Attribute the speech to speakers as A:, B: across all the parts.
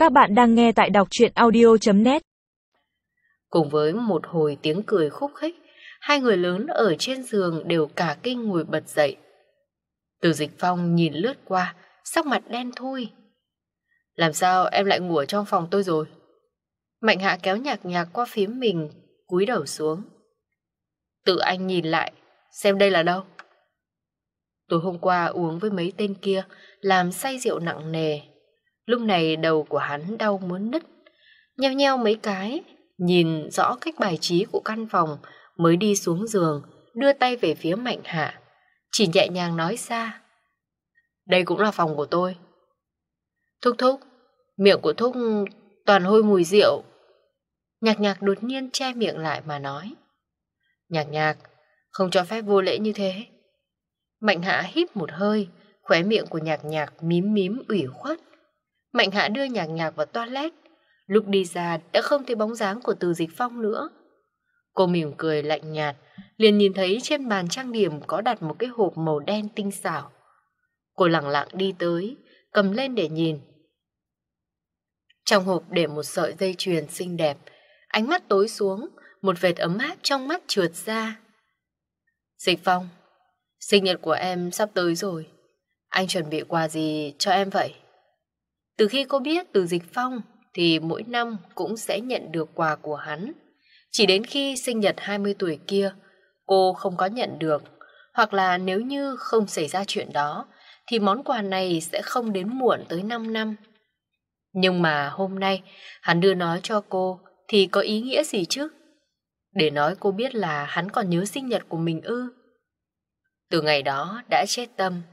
A: Các bạn đang nghe tại đọc truyện audio.net.
B: Cùng với một hồi tiếng cười khúc khích, hai người lớn ở trên giường đều cả kinh ngồi bật dậy. Từ Dịch Phong nhìn lướt qua, sắc mặt đen thui. Làm sao em lại ngủ ở trong phòng tôi rồi? Mạnh Hạ kéo Nhạc Nhạc qua phía mình, cúi đầu xuống. Tự anh nhìn lại, xem đây là đâu. Tối hôm qua uống với mấy tên kia, làm say rượu nặng nề. Lúc này đầu của hắn đau muốn nứt. Nheo nheo mấy cái, nhìn rõ cách bài trí của căn phòng, mới đi xuống giường, đưa tay về phía Mạnh Hạ, chỉ nhẹ nhàng nói ra. Đây cũng là phòng của tôi. Thúc thúc, miệng của thúc toàn hôi mùi rượu. Nhạc Nhạc đột nhiên che miệng lại mà nói. Nhạc Nhạc, không cho phép vô lễ như thế. Mạnh Hạ hít một hơi, khóe miệng của Nhạc Nhạc mím mím ủy khuất. Mạnh Hạ đưa Nhạc Nhạc vào toilet. Lúc đi ra đã không thấy bóng dáng của Từ Dịch Phong nữa. Cô mỉm cười lạnh nhạt, liền nhìn thấy trên bàn trang điểm có đặt một cái hộp màu đen tinh xảo. Cô lẳng lặng đi tới, cầm lên để nhìn. Trong hộp để một sợi dây chuyền xinh đẹp, ánh mắt tối xuống, một vệt ấm áp trong mắt trượt ra. Dịch Phong, sinh nhật của em sắp tới rồi. Anh chuẩn bị quà gì cho em vậy? Từ khi cô biết Từ Dịch Phong thì mỗi năm cũng sẽ nhận được quà của hắn. Chỉ đến khi sinh nhật 20 tuổi kia, cô không có nhận được, hoặc là nếu như không xảy ra chuyện đó, thì món quà này sẽ không đến muộn tới 5 năm. Nhưng mà hôm nay, hắn đưa nó cho cô thì có ý nghĩa gì chứ? Để nói cô biết là hắn còn nhớ sinh nhật của mình ư? Từ ngày đó đã chết tâm.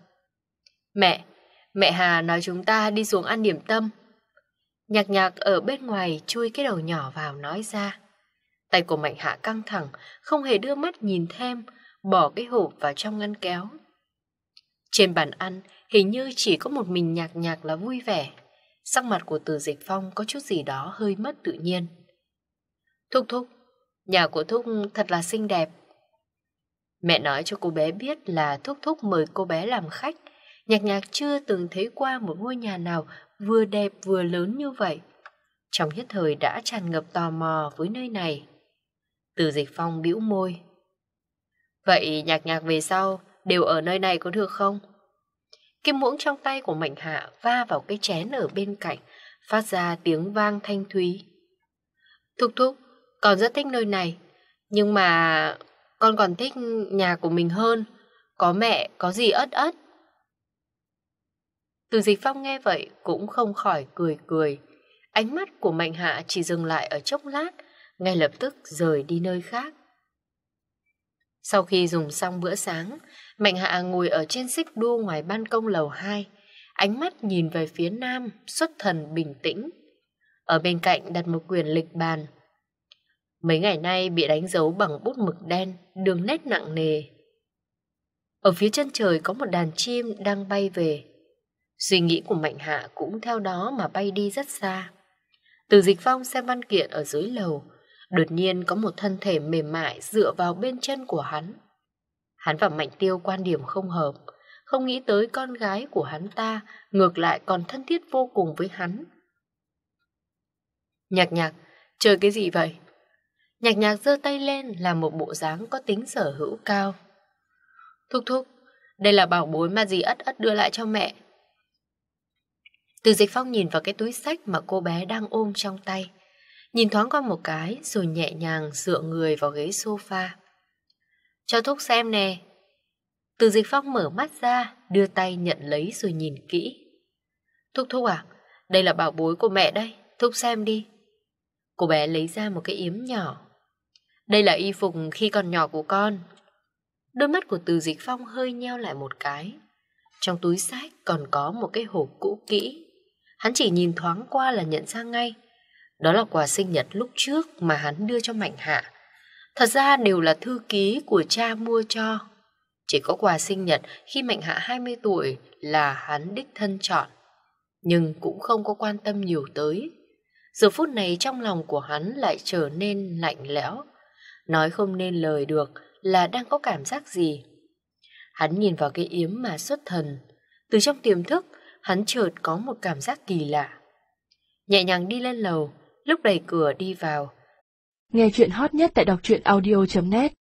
B: Mẹ Hà nói chúng ta đi xuống ăn điểm tâm. Nhạc Nhạc ở bên ngoài chui cái đầu nhỏ vào nói ra. Tay của Mạnh Hạ căng thẳng, không hề đưa mắt nhìn thêm, bỏ cái hộp vào trong ngăn kéo. Trên bàn ăn, hình như chỉ có một mình Nhạc Nhạc là vui vẻ. Sắc mặt của Từ Dịch Phong có chút gì đó hơi mất tự nhiên. Thúc thúc, nhà của thúc thật là xinh đẹp. Mẹ nói cho cô bé biết là thúc thúc mời cô bé làm khách. Nhạc Nhạc chưa từng thấy qua một ngôi nhà nào vừa đẹp vừa lớn như vậy. Trong nhất thời đã tràn ngập tò mò với nơi này. Từ Dịch Phong bĩu môi. Vậy Nhạc Nhạc về sau đều ở nơi này có được không? Cái muỗng trong tay của Mạnh Hạ va vào cái chén ở bên cạnh, phát ra tiếng vang thanh thúy. Thúc thúc, con rất thích nơi này, nhưng mà con còn thích nhà của mình hơn. Có mẹ, có gì ất ất. Từ Dịch Phong nghe vậy cũng không khỏi cười cười. Ánh mắt của Mạnh Hạ chỉ dừng lại ở chốc lát, ngay lập tức rời đi nơi khác. Sau khi dùng xong bữa sáng, Mạnh Hạ ngồi ở trên xích đu ngoài ban công lầu 2, ánh mắt nhìn về phía nam, xuất thần bình tĩnh. Ở bên cạnh đặt một quyển lịch bàn. Mấy ngày nay bị đánh dấu bằng bút mực đen, đường nét nặng nề. Ở phía chân trời có một đàn chim đang bay về. Suy nghĩ của Mạnh Hạ cũng theo đó mà bay đi rất xa. Từ Dịch Phong xem văn kiện ở dưới lầu, đột nhiên có một thân thể mềm mại dựa vào bên chân của hắn. Hắn và Mạnh Tiêu quan điểm không hợp, không nghĩ tới con gái của hắn ta ngược lại còn thân thiết vô cùng với hắn. Nhạc Nhạc, chơi cái gì vậy? Nhạc Nhạc giơ tay lên làm một bộ dáng có tính sở hữu cao. Thúc thúc, đây là bảo bối mà dì Ất Ất đưa lại cho mẹ. Từ Dịch Phong nhìn vào cái túi xách mà cô bé đang ôm trong tay, nhìn thoáng qua một cái rồi nhẹ nhàng dựa người vào ghế sofa. Cho thúc xem nè. Từ Dịch Phong mở mắt ra, đưa tay nhận lấy rồi nhìn kỹ. Thúc thúc à, đây là bảo bối của mẹ đây, thúc xem đi. Cô bé lấy ra một cái yếm nhỏ. Đây là y phục khi còn nhỏ của con. Đôi mắt của Từ Dịch Phong hơi nheo lại một cái. Trong túi xách còn có một cái hộp cũ kỹ. Hắn chỉ nhìn thoáng qua là nhận ra ngay. Đó là quà sinh nhật lúc trước mà hắn đưa cho Mạnh Hạ. Thật ra đều là thư ký của cha mua cho. Chỉ có quà sinh nhật khi Mạnh Hạ 20 tuổi là hắn đích thân chọn. Nhưng cũng không có quan tâm nhiều tới. Giờ phút này trong lòng của hắn lại trở nên lạnh lẽo. Nói không nên lời được là đang có cảm giác gì. Hắn nhìn vào cái yếm mà xuất thần. Từ trong tiềm thức, hắn chợt có một cảm giác kỳ lạ. nhẹ nhàng đi lên lầu, lúc đẩy cửa đi vào.
A: Nghe chuyện hot nhất tại đọc truyện audio.net